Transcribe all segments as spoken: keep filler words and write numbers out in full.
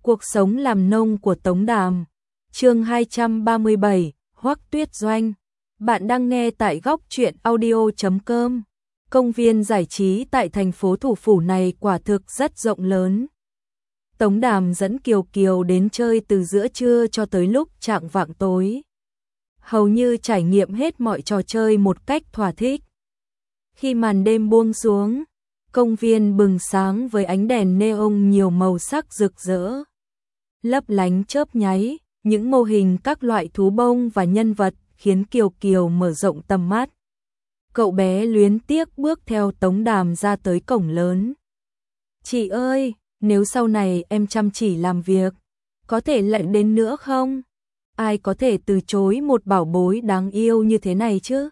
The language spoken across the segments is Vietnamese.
Cuộc sống làm nông của Tống Đàm. Chương hai trăm ba mươi bảy, Hoắc Tuyết Doanh. Bạn đang nghe tại góc truyện audio chấm com. Công viên giải trí tại thành phố thủ phủ này quả thực rất rộng lớn. Tống Đàm dẫn Kiều Kiều đến chơi từ giữa trưa cho tới lúc chạng vạng tối. Hầu như trải nghiệm hết mọi trò chơi một cách thỏa thích. Khi màn đêm buông xuống, công viên bừng sáng với ánh đèn neon nhiều màu sắc rực rỡ. Lấp lánh chớp nháy, những mô hình các loại thú bông và nhân vật khiến Kiều Kiều mở rộng tầm mắt. Cậu bé luyến tiếc bước theo Tống Đàm ra tới cổng lớn. Chị ơi, nếu sau này em chăm chỉ làm việc, có thể lại đến nữa không? Ai có thể từ chối một bảo bối đáng yêu như thế này chứ?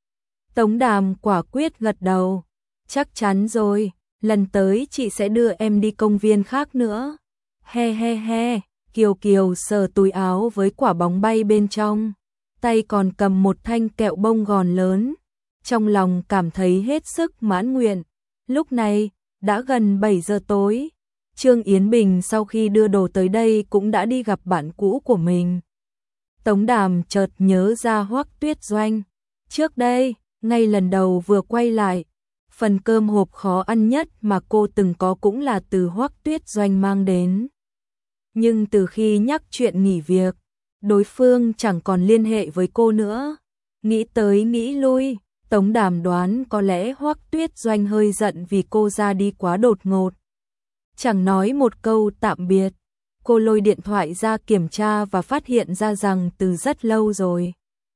Tống Đàm quả quyết gật đầu. Chắc chắn rồi, lần tới chị sẽ đưa em đi công viên khác nữa. He he he, Kiều Kiều sờ túi áo với quả bóng bay bên trong, tay còn cầm một thanh kẹo bông gòn lớn, trong lòng cảm thấy hết sức mãn nguyện. Lúc này, đã gần bảy giờ tối, Trương Yến Bình sau khi đưa đồ tới đây cũng đã đi gặp bạn cũ của mình. Tống Đàm chợt nhớ ra Hoắc Tuyết Doanh. Trước đây, ngay lần đầu vừa quay lại, phần cơm hộp khó ăn nhất mà cô từng có cũng là từ Hoắc Tuyết Doanh mang đến. Nhưng từ khi nhắc chuyện nghỉ việc, đối phương chẳng còn liên hệ với cô nữa. Nghĩ tới nghĩ lui, Tống Đàm đoán có lẽ Hoắc Tuyết Doanh hơi giận vì cô ra đi quá đột ngột. Chẳng nói một câu tạm biệt, cô lôi điện thoại ra kiểm tra và phát hiện ra rằng từ rất lâu rồi,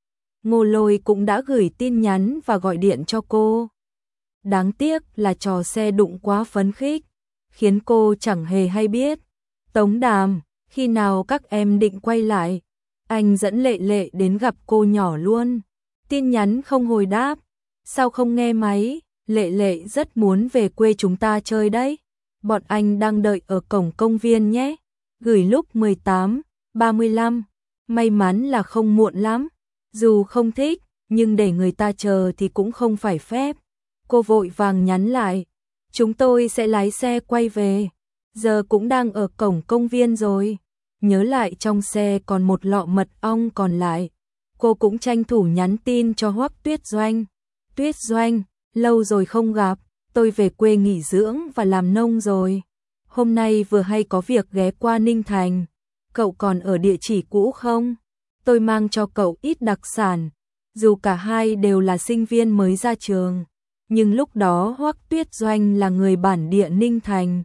Ngô Lôi cũng đã gửi tin nhắn và gọi điện cho cô. Đáng tiếc là trò xe đụng quá phấn khích, khiến cô chẳng hề hay biết. Tống Đàm, khi nào các em định quay lại? Anh dẫn Lệ Lệ đến gặp cô nhỏ luôn. Tin nhắn không hồi đáp. Sao không nghe máy? Lệ Lệ rất muốn về quê chúng ta chơi đấy. Bọn anh đang đợi ở cổng công viên nhé. Gửi lúc mười tám ba mươi lăm. May mắn là không muộn lắm. Dù không thích, nhưng để người ta chờ thì cũng không phải phép. Cô vội vàng nhắn lại. Chúng tôi sẽ lái xe quay về. Giờ cũng đang ở cổng công viên rồi. Nhớ lại trong xe còn một lọ mật ong còn lại. Cô cũng tranh thủ nhắn tin cho Hoắc Tuyết Doanh. Tuyết Doanh, lâu rồi không gặp, tôi về quê nghỉ dưỡng và làm nông rồi. Hôm nay vừa hay có việc ghé qua Ninh Thành. Cậu còn ở địa chỉ cũ không? Tôi mang cho cậu ít đặc sản. Dù cả hai đều là sinh viên mới ra trường, nhưng lúc đó Hoắc Tuyết Doanh là người bản địa Ninh Thành.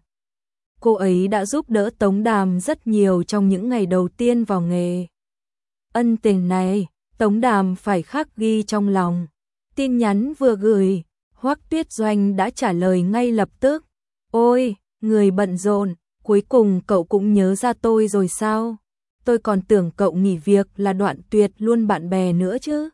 Cô ấy đã giúp đỡ Tống Đàm rất nhiều trong những ngày đầu tiên vào nghề. Ân tình này, Tống Đàm phải khắc ghi trong lòng. Tin nhắn vừa gửi, Hoắc Tuyết Doanh đã trả lời ngay lập tức. Ôi, người bận rộn, cuối cùng cậu cũng nhớ ra tôi rồi sao? Tôi còn tưởng cậu nghỉ việc là đoạn tuyệt luôn bạn bè nữa chứ.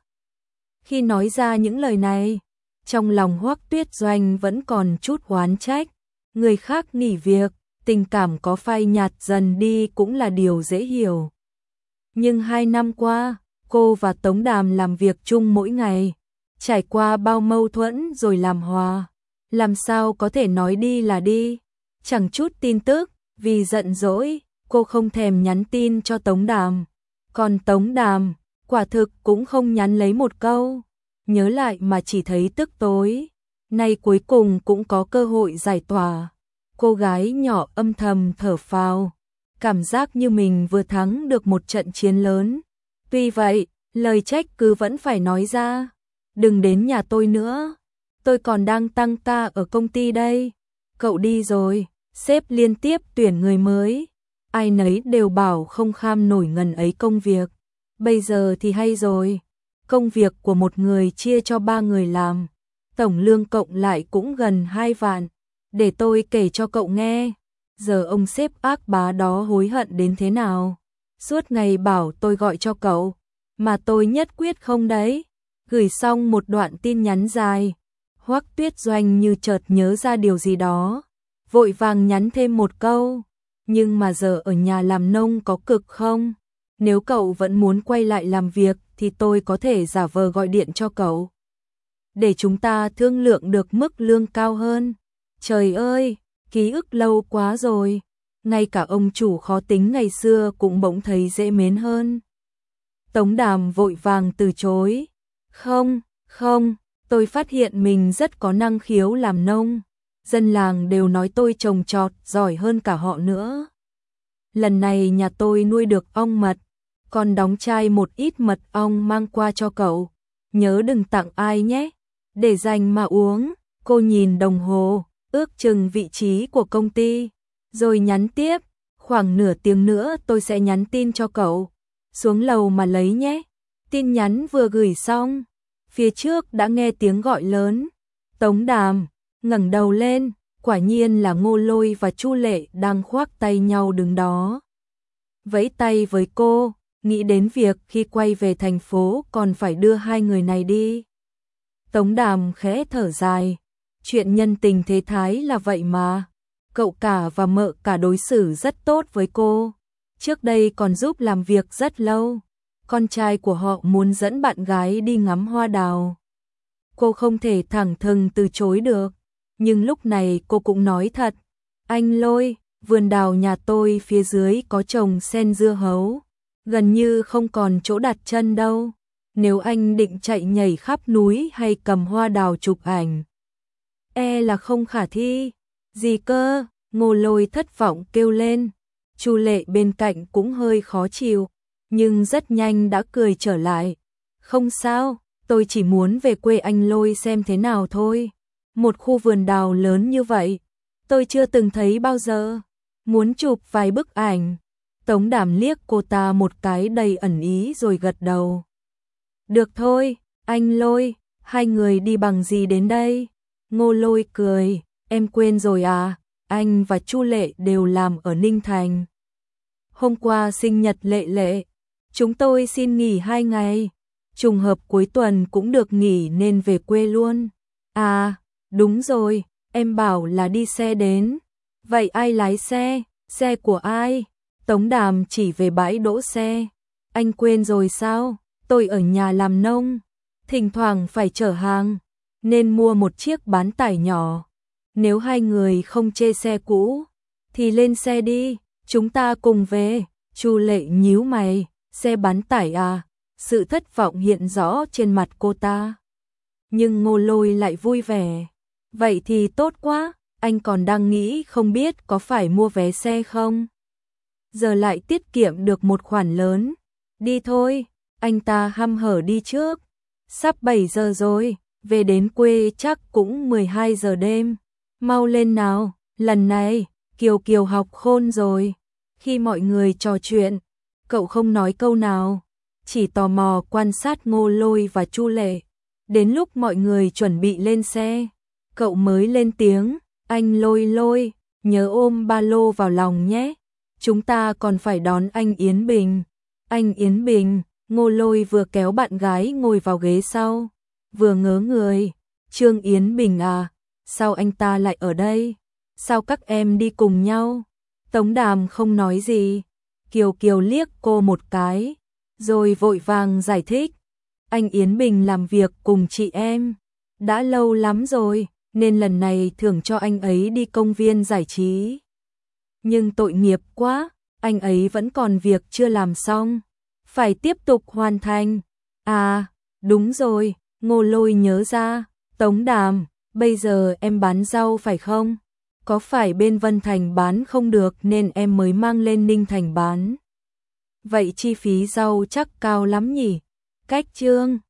Khi nói ra những lời này, trong lòng Hoắc Tuyết Doanh vẫn còn chút oán trách. Người khác nghỉ việc, tình cảm có phai nhạt dần đi cũng là điều dễ hiểu. Nhưng hai năm qua, cô và Tống Đàm làm việc chung mỗi ngày, trải qua bao mâu thuẫn rồi làm hòa. Làm sao có thể nói đi là đi, chẳng chút tin tức, vì giận dỗi, cô không thèm nhắn tin cho Tống Đàm. Còn Tống Đàm, quả thực cũng không nhắn lấy một câu, nhớ lại mà chỉ thấy tức tối. Nay cuối cùng cũng có cơ hội giải tỏa. Cô gái nhỏ âm thầm thở phào, cảm giác như mình vừa thắng được một trận chiến lớn. Tuy vậy, lời trách cứ vẫn phải nói ra. Đừng đến nhà tôi nữa, tôi còn đang tăng ca ở công ty đây. Cậu đi rồi, sếp liên tiếp tuyển người mới. Ai nấy đều bảo không kham nổi ngần ấy công việc. Bây giờ thì hay rồi, công việc của một người chia cho ba người làm, tổng lương cộng lại cũng gần hai vạn. Để tôi kể cho cậu nghe, giờ ông sếp ác bá đó hối hận đến thế nào. Suốt ngày bảo tôi gọi cho cậu, mà tôi nhất quyết không đấy. Gửi xong một đoạn tin nhắn dài, Hoắc Tuyết Doanh như chợt nhớ ra điều gì đó, vội vàng nhắn thêm một câu. Nhưng mà giờ ở nhà làm nông có cực không? Nếu cậu vẫn muốn quay lại làm việc thì tôi có thể giả vờ gọi điện cho cậu, để chúng ta thương lượng được mức lương cao hơn. Trời ơi, ký ức lâu quá rồi. ngay cả ông chủ khó tính ngày xưa cũng bỗng thấy dễ mến hơn. Tống Đàm vội vàng từ chối. Không, không, tôi phát hiện mình rất có năng khiếu làm nông. Dân làng đều nói tôi trồng trọt giỏi hơn cả họ nữa. Lần này nhà tôi nuôi được ong mật, còn đóng chai một ít mật ong mang qua cho cậu. Nhớ đừng tặng ai nhé, để dành mà uống. Cô nhìn đồng hồ, ước chừng vị trí của công ty, rồi nhắn tiếp, khoảng nửa tiếng nữa tôi sẽ nhắn tin cho cậu. Xuống lầu mà lấy nhé. Tin nhắn vừa gửi xong, phía trước đã nghe tiếng gọi lớn. Tống Đàm ngẩng đầu lên, quả nhiên là Ngô Lôi và Chu Lệ đang khoác tay nhau đứng đó. Vẫy tay với cô, nghĩ đến việc khi quay về thành phố còn phải đưa hai người này đi. Tống Đàm khẽ thở dài, chuyện nhân tình thế thái là vậy mà. Cậu cả và mợ cả đối xử rất tốt với cô, trước đây còn giúp làm việc rất lâu. Con trai của họ muốn dẫn bạn gái đi ngắm hoa đào. Cô không thể thẳng thừng từ chối được, nhưng lúc này cô cũng nói thật. Anh Lôi, vườn đào nhà tôi phía dưới có trồng sen dưa hấu, gần như không còn chỗ đặt chân đâu. Nếu anh định chạy nhảy khắp núi hay cầm hoa đào chụp ảnh, e là không khả thi. Gì cơ? Ngô Lôi thất vọng kêu lên. Chu Lệ bên cạnh cũng hơi khó chịu, nhưng rất nhanh đã cười trở lại. Không sao, tôi chỉ muốn về quê anh Lôi xem thế nào thôi. Một khu vườn đào lớn như vậy, tôi chưa từng thấy bao giờ. Muốn chụp vài bức ảnh. Tống Đàm liếc cô ta một cái đầy ẩn ý rồi gật đầu. Được thôi, anh Lôi, hai người đi bằng gì đến đây? Ngô Lôi cười, em quên rồi à, anh và Chu Lệ đều làm ở Ninh Thành. Hôm qua sinh nhật Lệ Lệ, chúng tôi xin nghỉ hai ngày, trùng hợp cuối tuần cũng được nghỉ nên về quê luôn. À, đúng rồi, em bảo là đi xe đến. Vậy ai lái xe? Xe của ai? Tống Đàm chỉ về bãi đỗ xe. Anh quên rồi sao? Tôi ở nhà làm nông, thỉnh thoảng phải chở hàng, nên mua một chiếc bán tải nhỏ. Nếu hai người không chê xe cũ, thì lên xe đi, chúng ta cùng về. Chu Lệ nhíu mày, xe bán tải à? Sự thất vọng hiện rõ trên mặt cô ta. Nhưng Ngô Lôi lại vui vẻ. Vậy thì tốt quá, anh còn đang nghĩ không biết có phải mua vé xe không? Giờ lại tiết kiệm được một khoản lớn. Đi thôi, anh ta hăm hở đi trước. Sắp bảy giờ rồi, về đến quê chắc cũng mười hai giờ đêm. Mau lên nào, lần này, Kiều Kiều học khôn rồi. Khi mọi người trò chuyện, cậu không nói câu nào, chỉ tò mò quan sát Ngô Lôi và Chu Lệ. Đến lúc mọi người chuẩn bị lên xe, cậu mới lên tiếng, anh Lôi Lôi, nhớ ôm ba lô vào lòng nhé. Chúng ta còn phải đón anh Yến Bình. Anh Yến Bình, Ngô Lôi vừa kéo bạn gái ngồi vào ghế sau, vừa ngớ người. Trương Yến Bình à, sao anh ta lại ở đây? Sao các em đi cùng nhau? Tống Đàm không nói gì. Kiều Kiều liếc cô một cái, rồi vội vàng giải thích. Anh Yến Bình làm việc cùng chị em đã lâu lắm rồi, nên lần này thưởng cho anh ấy đi công viên giải trí. Nhưng tội nghiệp quá, anh ấy vẫn còn việc chưa làm xong, phải tiếp tục hoàn thành. À, đúng rồi, Ngô Lôi nhớ ra. Tống Đàm, bây giờ em bán rau phải không? Có phải bên Vân Thành bán không được nên em mới mang lên Ninh Thành bán? Vậy chi phí rau chắc cao lắm nhỉ? Cách Trương